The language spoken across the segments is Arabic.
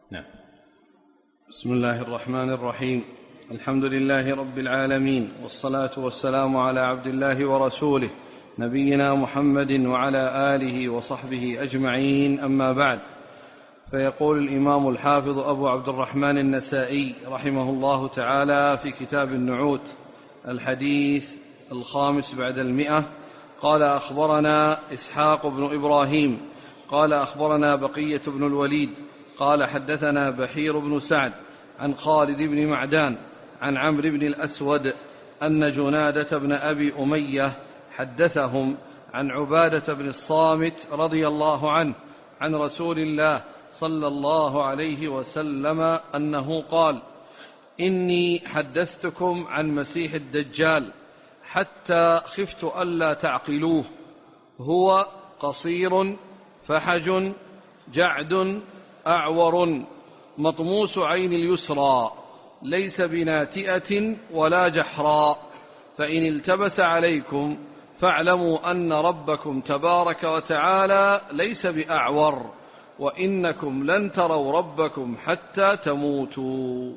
نعم. بسم الله الرحمن الرحيم. الحمد لله رب العالمين، والصلاة والسلام على عبد الله ورسوله نبينا محمد وعلى آله وصحبه أجمعين، أما بعد. فيقول الإمام الحافظ أبو عبد الرحمن النسائي رحمه الله تعالى في كتاب النعوت الحديث 500 قال: أخبرنا إسحاق بن إبراهيم قال أخبرنا بقية بن الوليد قال حدثنا بحير بن سعد عن خالد بن معدان عن عمرو بن الأسود أن جنادة بن أبي أمية حدثهم عن عبادة بن الصامت رضي الله عنه عن رسول الله صلى الله عليه وسلم أنه قال: إني حدثتكم عن مسيح الدجال حتى خفت ألا تعقلوه، هو قصير فحج جعد أعور مطموس عين اليسرى، ليس بناتئة ولا جحراء، فإن التبس عليكم فاعلموا أن ربكم تبارك وتعالى ليس بأعور، وإنكم لن تروا ربكم حتى تموتوا.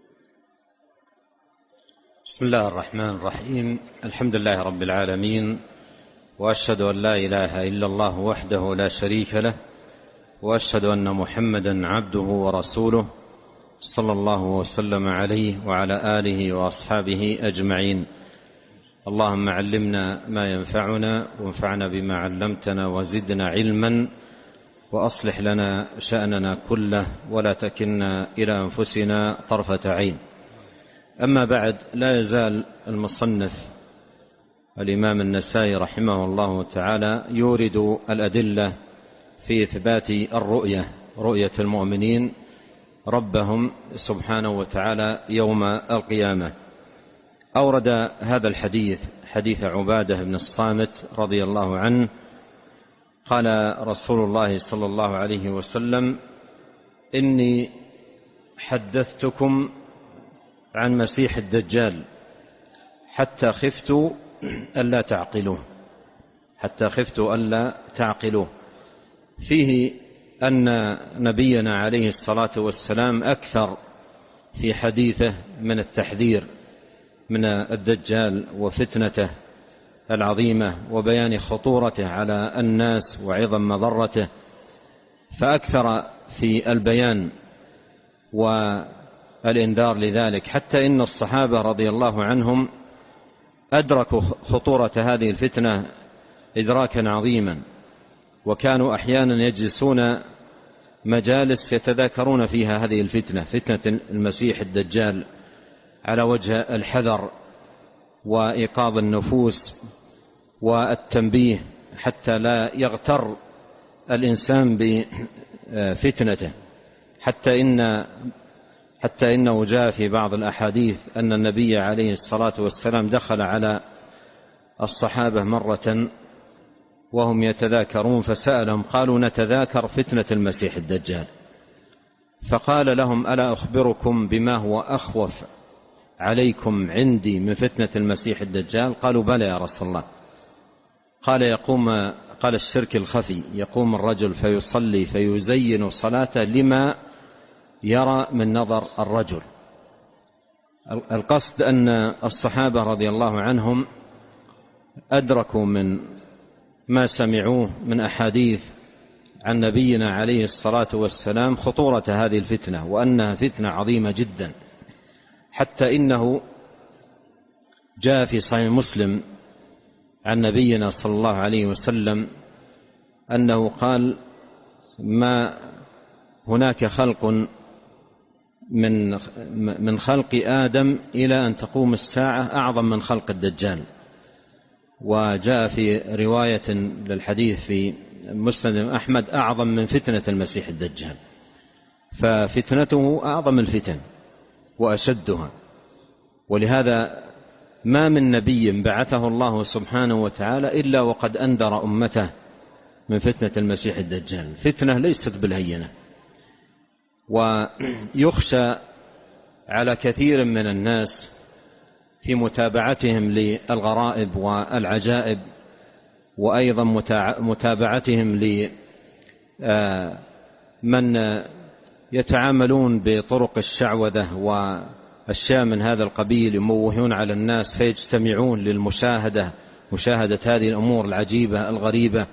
بسم الله الرحمن الرحيم. الحمد لله رب العالمين، وأشهد أن لا إله إلا الله وحده لا شريك له، وأشهد أن محمدا عبده ورسوله صلى الله وسلم عليه وعلى آله وأصحابه أجمعين. اللهم علمنا ما ينفعنا، وانفعنا بما علمتنا، وزدنا علما، وأصلح لنا شأننا كله، ولا تكلنا إلى أنفسنا طرفة عين. أما بعد، لا يزال المصنف الإمام النسائي رحمه الله تعالى يورد الأدلة في إثبات رؤية المؤمنين ربهم سبحانه وتعالى يوم القيامة. أورد هذا الحديث، حديث عبادة بن الصامت رضي الله عنه قال رسول الله صلى الله عليه وسلم: إني حدثتكم عن مسيح الدجال حتى خفت ألا تعقلوه. فيه أن نبينا عليه الصلاة والسلام أكثر في حديثه من التحذير من الدجال وفتنته العظيمة، وبيان خطورته على الناس وعظم مضرته، فأكثر في البيان والإنذار لذلك، حتى إن الصحابة رضي الله عنهم أدركوا خطورة هذه الفتنة إدراكا عظيما، وكانوا أحيانا يجلسون مجالس يتذاكرون فيها هذه الفتنة، فتنة المسيح الدجال، على وجه الحذر وإيقاظ النفوس والتنبيه حتى لا يغتر الإنسان بفتنته. حتى إنه جاء في بعض الأحاديث أن النبي عليه الصلاة والسلام دخل على الصحابة مرة وهم يتذاكرون، فسألهم قالوا: نتذاكر فتنة المسيح الدجال، فقال لهم: ألا أخبركم بما هو أخوف عليكم عندي من فتنة المسيح الدجال؟ قالوا: بلى يا رسول الله. قال: الشرك الخفي، يقوم الرجل فيصلي فيزين صلاته لما يرى من نظر الرجل. القصد أن الصحابة رضي الله عنهم أدركوا من ما سمعوه من أحاديث عن نبينا عليه الصلاة والسلام خطورة هذه الفتنة، وأنها فتنة عظيمة جدا، حتى إنه جاء في صحيح مسلم عن نبينا صلى الله عليه وسلم أنه قال: ما هناك خلق من خلق آدم إلى أن تقوم الساعة أعظم من خلق الدجال. وجاء في رواية للحديث في مسند أحمد: أعظم من فتنة المسيح الدجال، ففتنته أعظم الفتن وأشدها. ولهذا ما من نبي بعثه الله سبحانه وتعالى إلا وقد أنذر أمته من فتنة المسيح الدجال، فتنة ليست بالهينة. ويخشى على كثير من الناس في متابعتهم للغرائب والعجائب، وأيضا متابعتهم لمن يتعاملون بطرق الشعوذة وأشياء من هذا القبيل، يموهون على الناس فيجتمعون مشاهدة هذه الأمور العجيبة الغريبة،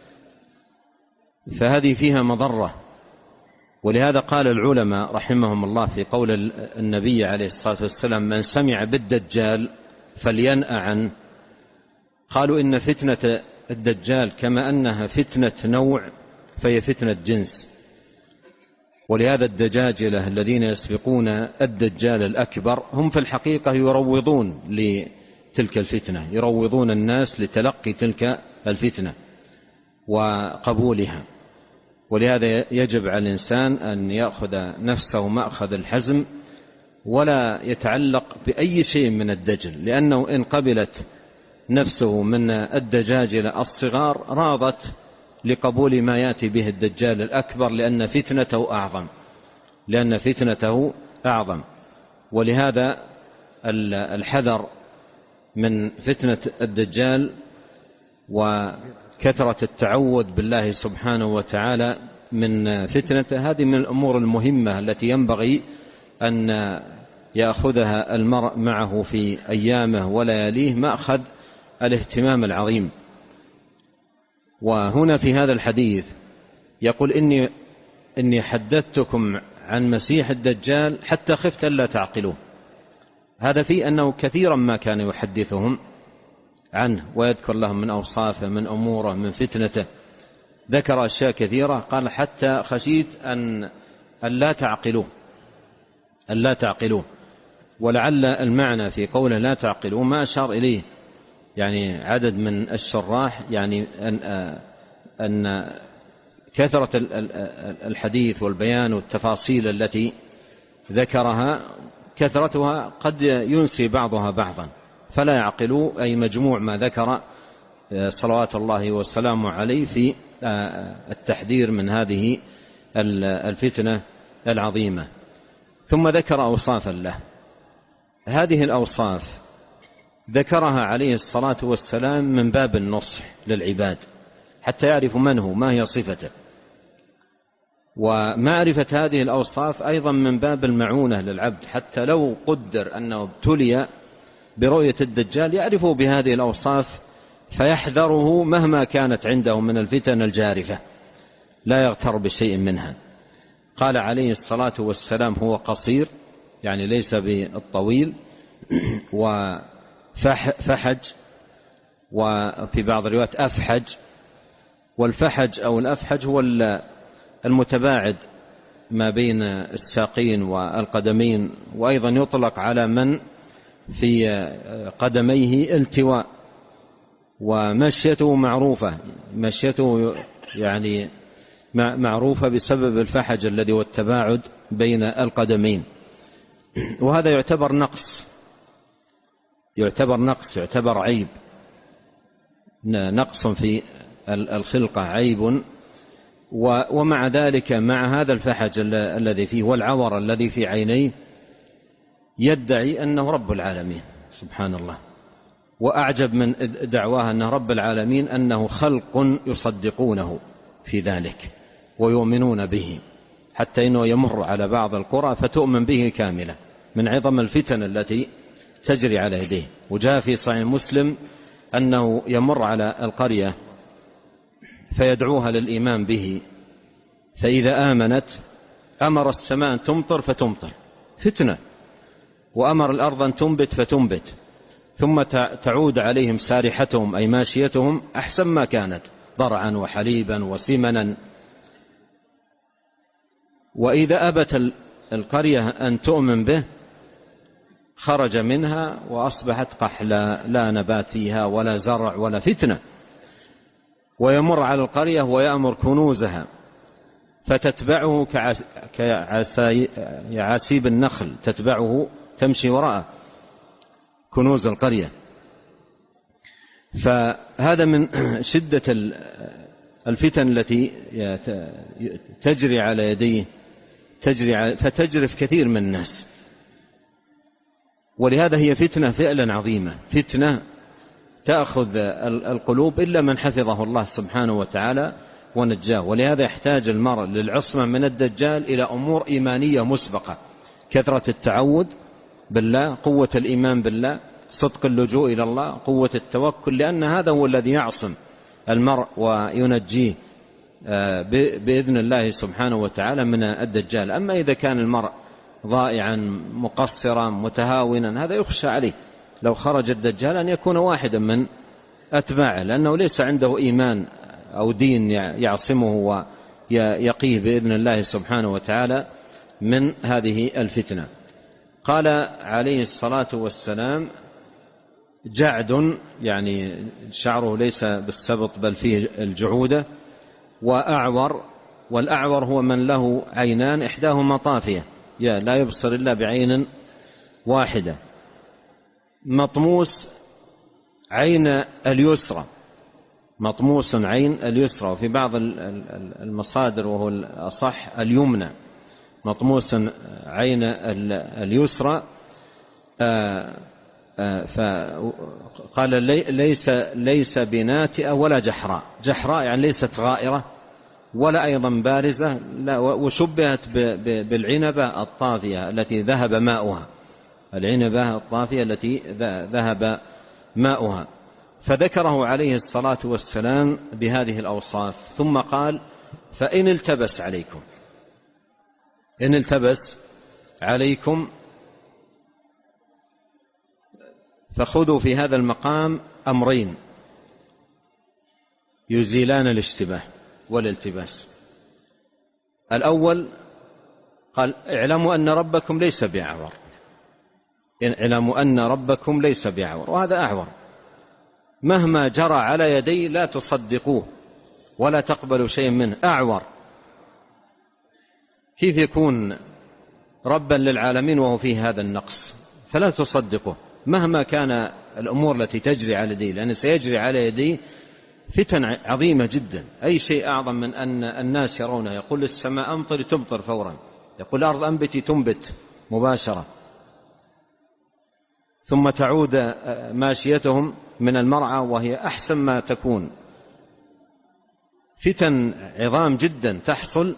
فهذه فيها مضرة. ولهذا قال العلماء رحمهم الله في قول النبي عليه الصلاة والسلام: من سمع بالدجال فلينأ عنه. قالوا إن فتنة الدجال كما أنها فتنة نوع فهي فتنة جنس. ولهذا الدجاجلة الذين يسبقون الدجال الأكبر هم في الحقيقة يروضون لتلك الفتنة، يروضون الناس لتلقي تلك الفتنة وقبولها. ولهذا يجب على الإنسان أن يأخذ نفسه مأخذ الحزم ولا يتعلق بأي شيء من الدجل، لأنه إن قبلت نفسه من الدجاجلة الصغار راضت لقبول ما يأتي به الدجال الأكبر، لأن فتنته أعظم. ولهذا الحذر من فتنة الدجال وكثرة التعوذ بالله سبحانه وتعالى من فتنته، هذه من الأمور المهمة التي ينبغي أن يأخذها المرء معه في أيامه ولياليه مأخذ الاهتمام العظيم. وهنا في هذا الحديث يقول: إني حدثتكم عن مسيح الدجال حتى خفت ألا تعقلوه. هذا في أنه كثيرا ما كان يحدثهم عنه ويذكر لهم من أوصافه، من أموره، من فتنته، ذكر أشياء كثيرة. قال: حتى خشيت أن لا تعقلوه. ولعل المعنى في قوله لا تعقلوه ما أشار إليه يعني عدد من الشراح، يعني أن كثرة الحديث والبيان والتفاصيل التي ذكرها كثرتها قد ينسي بعضها بعضا، فلا يعقلوا أي مجموع ما ذكر صلوات الله وسلامه عليه في التحذير من هذه الفتنة العظيمة. ثم ذكر أوصافا له. هذه الأوصاف ذكرها عليه الصلاة والسلام من باب النصح للعباد حتى يعرفوا من هو، ما هي صفته. ومعرفة هذه الأوصاف أيضا من باب المعونة للعبد، حتى لو قدر أنه ابتلي برؤية الدجال يعرفه بهذه الأوصاف فيحذره مهما كانت عنده من الفتن الجارفة، لا يغتر بشيء منها. قال عليه الصلاة والسلام: هو قصير، يعني ليس بالطويل، وفحج، وفي بعض الروايات أفحج. والفحج أو الأفحج هو المتباعد ما بين الساقين والقدمين، وأيضا يطلق على من في قدميه التواء. ومشيته معروفة، مشيته يعني معروفة بسبب الفحج الذي هو التباعد بين القدمين. وهذا يعتبر يعتبر عيب، نقص في الخلقة، عيب. ومع ذلك مع هذا الفحج الذي فيه والعور الذي في عينيه يدعي أنه رب العالمين سبحان الله. وأعجب من دعواه أنه رب العالمين أنه خلق يصدقونه في ذلك ويؤمنون به، حتى إنه يمر على بعض القرى فتؤمن به كاملة من عظم الفتن التي تجري على يديه. وجاء في صحيح مسلم أنه يمر على القرية فيدعوها للإيمان به، فإذا آمنت أمر السماء أن تمطر فتمطر فتنة، وأمر الأرض أن تنبت فتنبت، ثم تعود عليهم سارحتهم أي ماشيتهم أحسن ما كانت، ضرعا وحليبا وسمنا. وإذا أبت القرية أن تؤمن به خرج منها وأصبحت قحلا، لا نبات فيها ولا زرع ولا فتنة. ويمر على القرية ويأمر كنوزها فتتبعه كعسيب النخل، تتبعه تمشي وراءه كنوز القرية. فهذا من شدة الفتن التي تجري على يديه، فتجرف كثير من الناس. ولهذا هي فتنة فعلا عظيمة، فتنة تأخذ القلوب إلا من حفظه الله سبحانه وتعالى ونجاه. ولهذا يحتاج المرء للعصمة من الدجال إلى أمور إيمانية مسبقة: كثرة التعوذ بالله، قوة الإيمان بالله، صدق اللجوء إلى الله، قوة التوكل، لأن هذا هو الذي يعصم المرء وينجيه بإذن الله سبحانه وتعالى من الدجال. أما إذا كان المرء ضائعا مقصرا متهاونا هذا يخشى عليه لو خرج الدجال أن يكون واحدا من أتباعه، لأنه ليس عنده إيمان أو دين يعصمه ويقيه بإذن الله سبحانه وتعالى من هذه الفتنة. قال عليه الصلاة والسلام: جعد، يعني شعره ليس بالسبط بل فيه الجعودة، وأعور، والأعور هو من له عينان إحداهما طافية لا يبصر إلا بعين واحدة، مطموس عين اليسرى، مطموس عين اليسرى، وفي بعض المصادر وهو الأصح اليمنى، مطموس عين اليسرى. فقال ليس بناتئة ولا جحراء، جحراء يعني ليست غائرة ولا أيضا بارزة، لا، وشبهت بالعنبة الطافية التي ذهب ماؤها، العنبة الطافية التي ذهب ماؤها. فذكره عليه الصلاة والسلام بهذه الأوصاف، ثم قال: فإن التبس عليكم، إن التبس عليكم فخذوا في هذا المقام أمرين يزيلان الاشتباه والالتباس. الأول قال: اعلموا أن ربكم ليس بأعور، اعلموا أن ربكم ليس بأعور، وهذا أعور مهما جرى على يديه لا تصدقوه ولا تقبلوا شيء منه، أعور. كيف يكون ربا للعالمين وهو فيه هذا النقص؟ فلا تصدقوه مهما كان الأمور التي تجري على يديه، لأن سيجري على يديه فتن عظيمة جدا. أي شيء أعظم من أن الناس يرونه، يقول السماء أمطر تمطر فورا، يقول الأرض أنبتي تنبت مباشرة، ثم تعود ماشيتهم من المرعى وهي أحسن ما تكون. فتن عظام جدا تحصل،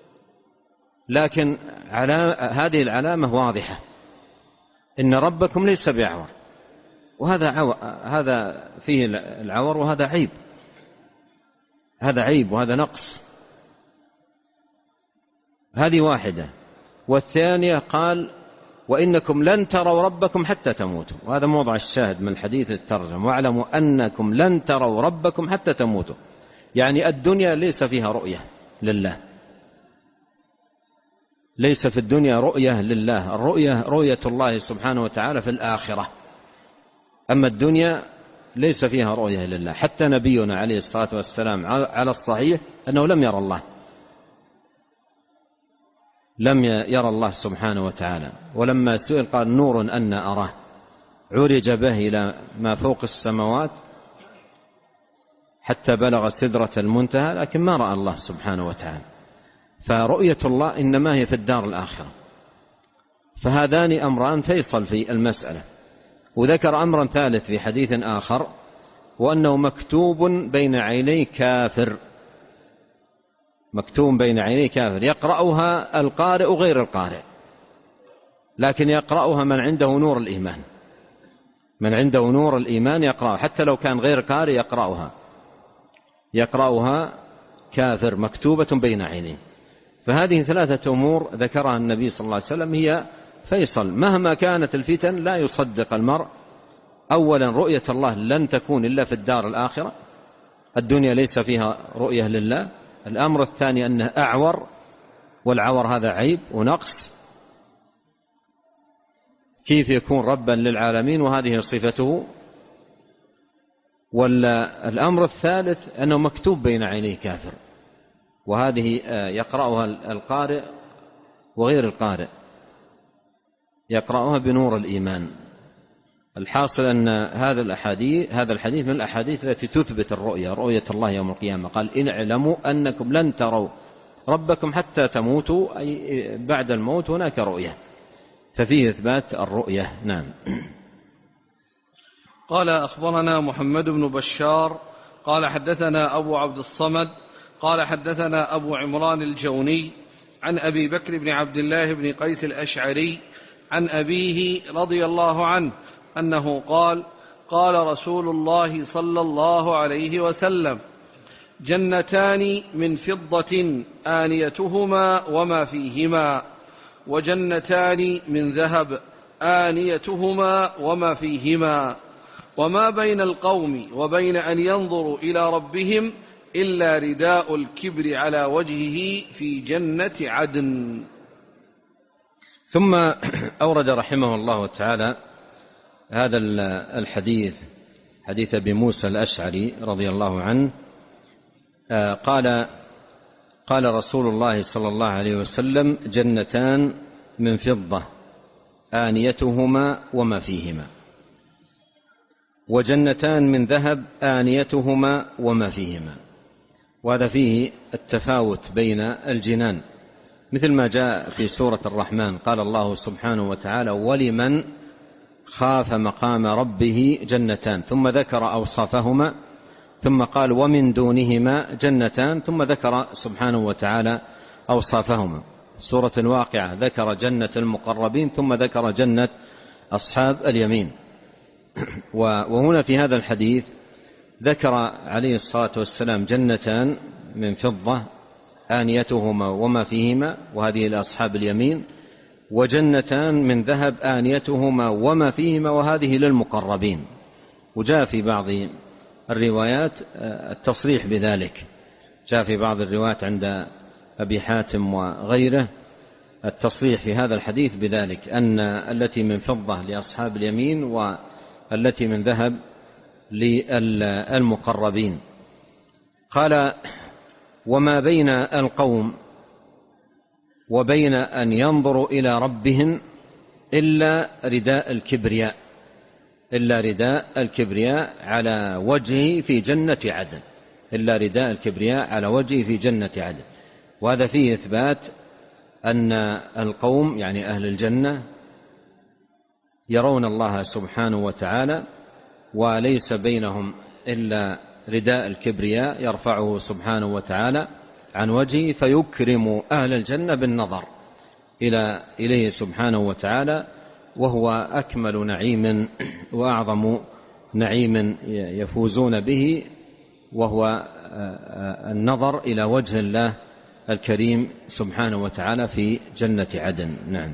لكن هذه العلامة واضحة: إن ربكم ليس بأعور، هذا فيه العور، وهذا عيب، هذا عيب وهذا نقص. هذه واحدة. والثانية قال: وإنكم لن تروا ربكم حتى تموتوا، وهذا موضع الشاهد من الحديث الترجم: واعلموا أنكم لن تروا ربكم حتى تموتوا، يعني الدنيا ليس فيها رؤية لله، ليس في الدنيا رؤية لله، الرؤية رؤية الله سبحانه وتعالى في الآخرة، أما الدنيا ليس فيها رؤية لله. حتى نبينا عليه الصلاة والسلام على الصحيح أنه لم يرى الله، لم يرى الله سبحانه وتعالى، ولما سئل قال: نور أن أراه، عرج به إلى ما فوق السماوات حتى بلغ سدرة المنتهى، لكن ما رأى الله سبحانه وتعالى. فرؤية الله إنما هي في الدار الآخرة. فهذان أمران فيصل في المسألة. وذكر أمرا ثالث في حديث آخر، وأنه مكتوب بين عيني كافر، مكتوب بين عيني كافر، يقرأها القارئ غير القارئ، لكن يقرأها من عنده نور الإيمان، من عنده نور الإيمان يقرأها، حتى لو كان غير قارئ يقرأها كافر، مكتوبة بين عينيه. فهذه ثلاثة أمور ذكرها النبي صلى الله عليه وسلم هي فيصل. مهما كانت الفتن لا يصدق المرء: أولا رؤية الله لن تكون إلا في الدار الآخرة، الدنيا ليس فيها رؤية لله. الأمر الثاني أنه أعور، والعور هذا عيب ونقص، كيف يكون ربا للعالمين وهذه صفته؟ والأمر الثالث أنه مكتوب بين عينيه كافر، وهذه يقرأها القارئ وغير القارئ، يقرأها بنور الإيمان. الحاصل أن هذا الحديث من الأحاديث التي تثبت رؤية الله يوم القيامة. قال: إن اعلموا أنكم لن تروا ربكم حتى تموتوا، أي بعد الموت هناك رؤية، ففيه إثبات الرؤية. نعم. قال: أخبرنا محمد بن بشار قال: حدثنا أبو عبد الصمد قال حدثنا أبو عمران الجوني عن أبي بكر بن عبد الله بن قيس الأشعري عن أبيه رضي الله عنه أنه قال قال رسول الله صلى الله عليه وسلم: جنتان من فضة آنيتهما وما فيهما، وجنتان من ذهب آنيتهما وما فيهما، وما بين القوم وبين أن ينظروا إلى ربهم إلا رداء الكبر على وجهه في جنة عدن. ثم أورد رحمه الله تعالى هذا الحديث، حديث أبي موسى الأشعري رضي الله عنه قال رسول الله صلى الله عليه وسلم: جنتان من فضة آنيتهما وما فيهما، وجنتان من ذهب آنيتهما وما فيهما. وهذا فيه التفاوت بين الجنان، مثل ما جاء في سورة الرحمن. قال الله سبحانه وتعالى: ولمن خاف مقام ربه جنتان، ثم ذكر أوصافهما، ثم قال: ومن دونهما جنتان، ثم ذكر سبحانه وتعالى أوصافهما. سورة الواقعة ذكر جنة المقربين، ثم ذكر جنة أصحاب اليمين. وهنا في هذا الحديث ذكر عليه الصلاة والسلام جنتان من فضة آنيتهما وما فيهما، وهذه لأصحاب اليمين، وجنتان من ذهب آنيتهما وما فيهما، وهذه للمقربين. وجاء في بعض الروايات التصريح بذلك، جاء في بعض الروايات عند أبي حاتم وغيره التصريح في هذا الحديث بذلك، أن التي من فضة لأصحاب اليمين والتي من ذهب للمقربين. قال: وما بين القوم وبين أن ينظروا إلى ربهم إلا رداء الكبرياء، إلا رداء الكبرياء على وجهه في جنة عدن، إلا رداء الكبرياء على وجهه في جنة عدن. وهذا فيه إثبات أن القوم يعني أهل الجنة يرون الله سبحانه وتعالى، وليس بينهم إلا رداء الكبرياء يرفعه سبحانه وتعالى عن وجهه، فيكرم أهل الجنة بالنظر إليه سبحانه وتعالى، وهو أكمل نعيم وأعظم نعيم يفوزون به، وهو النظر إلى وجه الله الكريم سبحانه وتعالى في جنة عدن. نعم.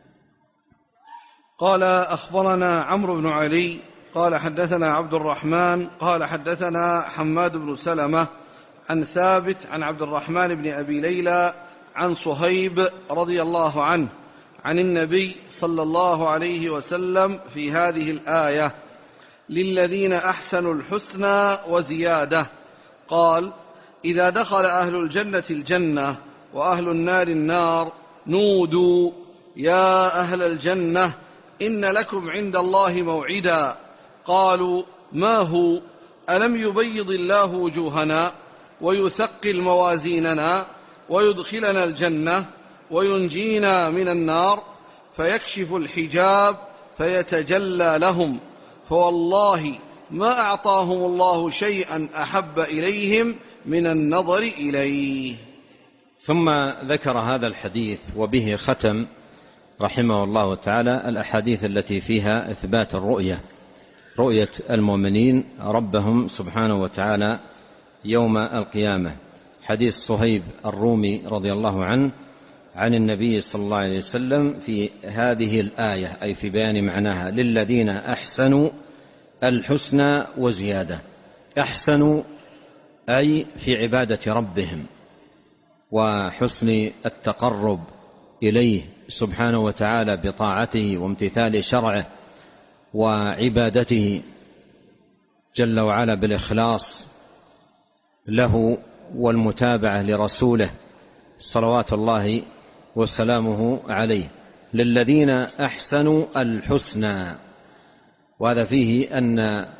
قال: أخبرنا عمرو بن علي قال حدثنا عبد الرحمن قال حدثنا حماد بن سلمة عن ثابت عن عبد الرحمن بن أبي ليلى عن صهيب رضي الله عنه عن النبي صلى الله عليه وسلم في هذه الآية: للذين أحسنوا الحسنى وزيادة. قال: إذا دخل أهل الجنة الجنة وأهل النار النار نودوا: يا أهل الجنة إن لكم عند الله موعدا. قالوا: ما هو؟ ألم يبيض الله وجوهنا ويثقل موازيننا ويدخلنا الجنة وينجينا من النار؟ فيكشف الحجاب فيتجلى لهم، فوالله ما أعطاهم الله شيئا أحب إليهم من النظر إليه. ثم ذكر هذا الحديث وبه ختم رحمه الله تعالى الأحاديث التي فيها إثبات الرؤية، رؤية المؤمنين ربهم سبحانه وتعالى يوم القيامة. حديث صهيب الرومي رضي الله عنه عن النبي صلى الله عليه وسلم في هذه الآية، أي في بيان معناها: للذين أحسنوا الحسنى وزيادة. أحسنوا أي في عبادة ربهم وحسن التقرب إليه سبحانه وتعالى بطاعته وامتثال شرعه وعبادته جل وعلا بالإخلاص له والمتابعة لرسوله صلوات الله وسلامه عليه. للذين أحسنوا الحسنى، وهذا فيه أن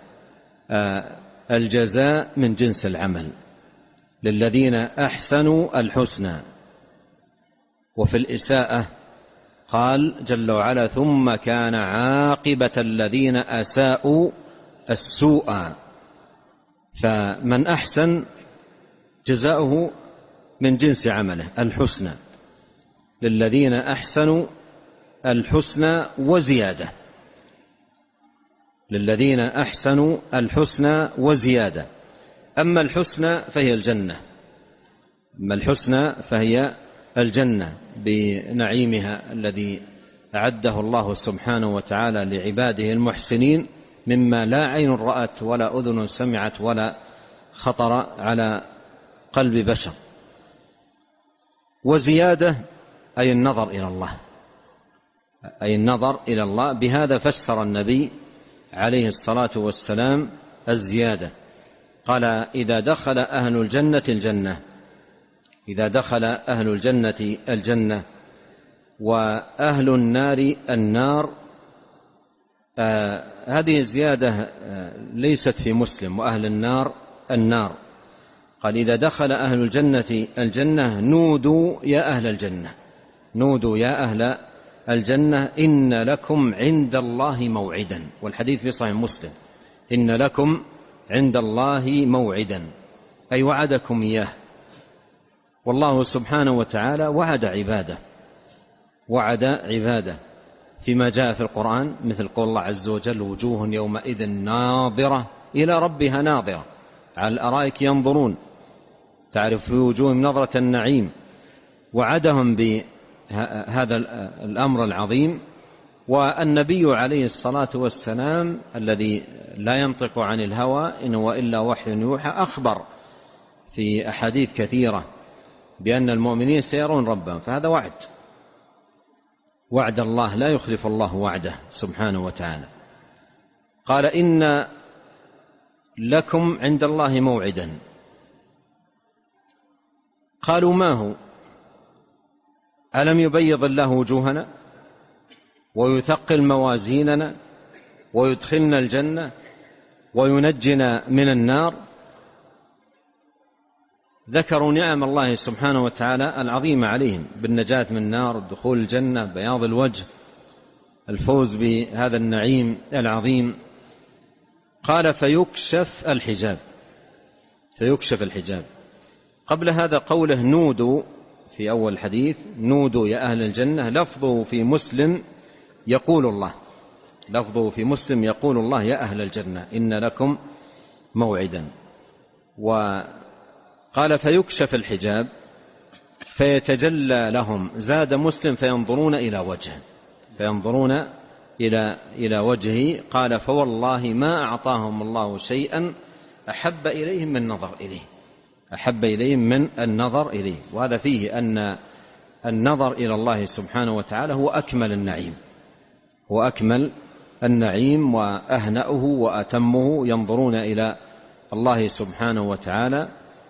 الجزاء من جنس العمل. للذين أحسنوا الحسنى. وفي الإساءة قال جل وعلا: ثم كان عاقبة الذين أساءوا السوء. فمن أحسن جزاؤه من جنس عمله، الحسنى للذين أحسنوا الحسنى وزيادة، للذين أحسنوا الحسنى وزيادة. أما الحسنى فهي الجنة، أما الحسنى فهي الجنة بنعيمها الذي أعده الله سبحانه وتعالى لعباده المحسنين مما لا عين رأت ولا أذن سمعت ولا خطر على قلب بشر. وزيادة أي النظر إلى الله، أي النظر إلى الله. بهذا فسر النبي عليه الصلاة والسلام الزيادة، قال إذا دخل أهل الجنة الجنة، إذا دخل أهل الجنة الجنة وأهل النار النار. هذه الزيادة ليست في مسلم، وأهل النار النار. قال إذا دخل أهل الجنة الجنة نودوا يا أهل الجنة، نودوا يا أهل الجنة إن لكم عند الله موعدا. والحديث في صحيح مسلم، إن لكم عند الله موعدا، أي وعدكم إياه. والله سبحانه وتعالى وعد عباده، وعد عباده فيما جاء في القرآن، مثل قول الله عز وجل وجوه يومئذ ناظرة إلى ربها ناظرة على الأرائك ينظرون تعرف في وجوههم نظرة النعيم. وعدهم بهذا الأمر العظيم. والنبي عليه الصلاة والسلام الذي لا ينطق عن الهوى إن هو إلا وحي يوحى أخبر في أحاديث كثيرة بأن المؤمنين سيرون ربهم، فهذا وعد، وعد الله لا يخلف الله وعده سبحانه وتعالى. قال إن لكم عند الله موعدا. قالوا ما هو؟ ألم يبيض الله وجوهنا ويثقل موازيننا ويدخلنا الجنة وينجنا من النار؟ ذكروا نعم الله سبحانه وتعالى العظيمة عليهم بالنجاة من النار، دخول الجنة، بياض الوجه، الفوز بهذا النعيم العظيم. قال فيكشف الحجاب، فيكشف الحجاب. قبل هذا قوله نودوا في أول الحديث، نودوا يا أهل الجنة، لفظه في مسلم يقول الله، لفظه في مسلم يقول الله يا أهل الجنة إن لكم موعدا. وقال فيكشف الحجاب فيتجلى لهم، زاد مسلم فينظرون إلى وجهه، فينظرون إلى وجهه. قال فوالله ما أعطاهم الله شيئا أحب إليهم من النظر إليه، أحب إليهم من النظر إليه. وهذا فيه أن النظر إلى الله سبحانه وتعالى هو أكمل النعيم، هو أكمل النعيم وأهنأه وأتمه. ينظرون إلى الله سبحانه وتعالى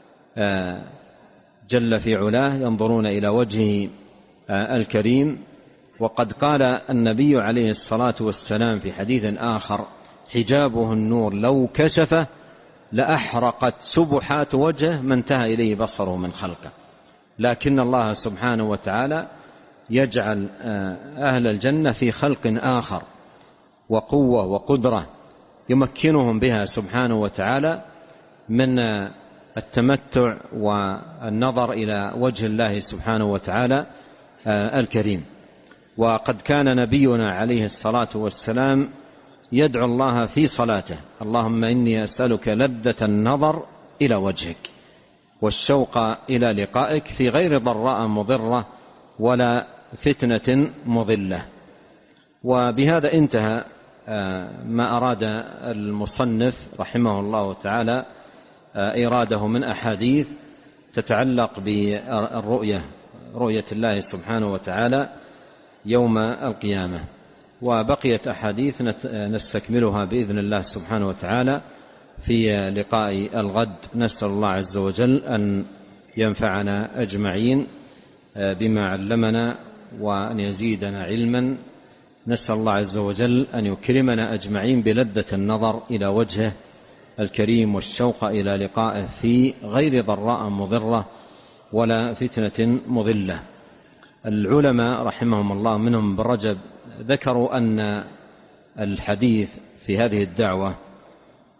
جل في علاه، ينظرون إلى وجهه الكريم. وقد قال النبي عليه الصلاة والسلام في حديث آخر حجابه النور لو كشفه لأحرقت سبحات وجهه ما انتهى إليه بصره من خلقه. لكن الله سبحانه وتعالى يجعل أهل الجنة في خلق آخر وقوة وقدرة يمكنهم بها سبحانه وتعالى من التمتع والنظر إلى وجه الله سبحانه وتعالى الكريم. وقد كان نبينا عليه الصلاة والسلام يدعو الله في صلاته اللهم إني أسألك لذة النظر إلى وجهك والشوق إلى لقائك في غير ضراء مضرة ولا فتنة مضلة. وبهذا انتهى ما أراد المصنف رحمه الله تعالى إراده من أحاديث تتعلق بالرؤية، رؤية الله سبحانه وتعالى يوم القيامة. وبقيت أحاديث نستكملها بإذن الله سبحانه وتعالى في لقاء الغد. نسأل الله عز وجل أن ينفعنا أجمعين بما علمنا وأن يزيدنا علما. نسأل الله عز وجل أن يكرمنا أجمعين بلذة النظر إلى وجهه الكريم والشوق إلى لقائه في غير ضراء مضرة ولا فتنة مضلة. العلماء رحمهم الله منهم ابن رجب ذكروا أن الحديث في هذه الدعوة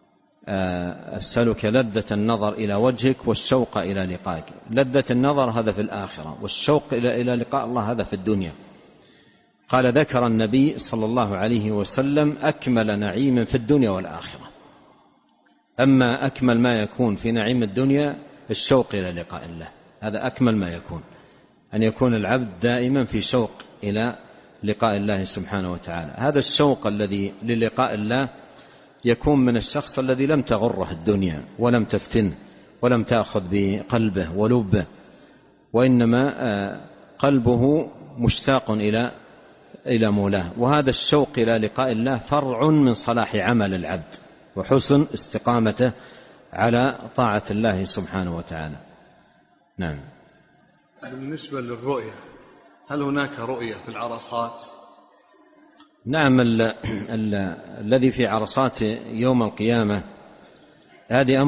أسألك لذة النظر إلى وجهك والشوق إلى لقائك. لذة النظر هذا في الآخرة، والشوق إلى لقاء الله هذا في الدنيا. قال ذكر النبي صلى الله عليه وسلم أكمل نعيم في الدنيا والآخرة. أما أكمل ما يكون في نعيم الدنيا الشوق إلى لقاء الله، هذا أكمل ما يكون، أن يكون العبد دائما في شوق إلى لقاء الله سبحانه وتعالى. هذا الشوق الذي للقاء الله يكون من الشخص الذي لم تغره الدنيا ولم تفتنه ولم تأخذ بقلبه ولبه، وإنما قلبه مشتاق إلى مولاه. وهذا الشوق إلى لقاء الله فرع من صلاح عمل العبد وحسن استقامته على طاعة الله سبحانه وتعالى. نعم. بالنسبة للرؤية، هل هناك رؤية في العرصات؟ نعم، الذي في عرصات يوم القيامة هذه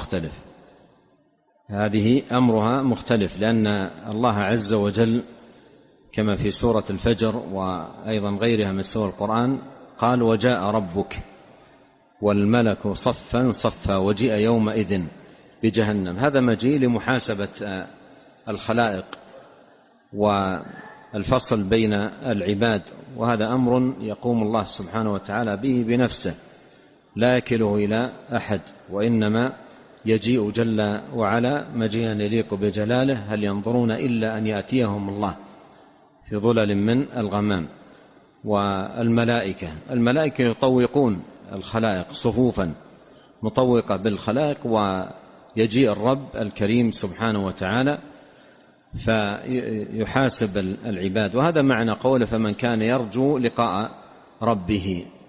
أمرها مختلف، لأن الله عز وجل كما في سورة الفجر وأيضا غيرها من سور القرآن قال وجاء ربك والملك صفا صفا وجيء يومئذ بجهنم. هذا مجيء لمحاسبة الخلائق والفصل بين العباد، وهذا أمر يقوم الله سبحانه وتعالى به بنفسه لا يكله إلى أحد، وإنما يجيء جل وعلا مجيئا يليق بجلاله. هل ينظرون إلا أن يأتيهم الله في ظلل من الغمام. والملائكة يطوقون الخلائق صفوفا مطوقة بالخلائق، ويجيء الرب الكريم سبحانه وتعالى فيحاسب العباد. وهذا معنى قوله فمن كان يرجو لقاء ربه،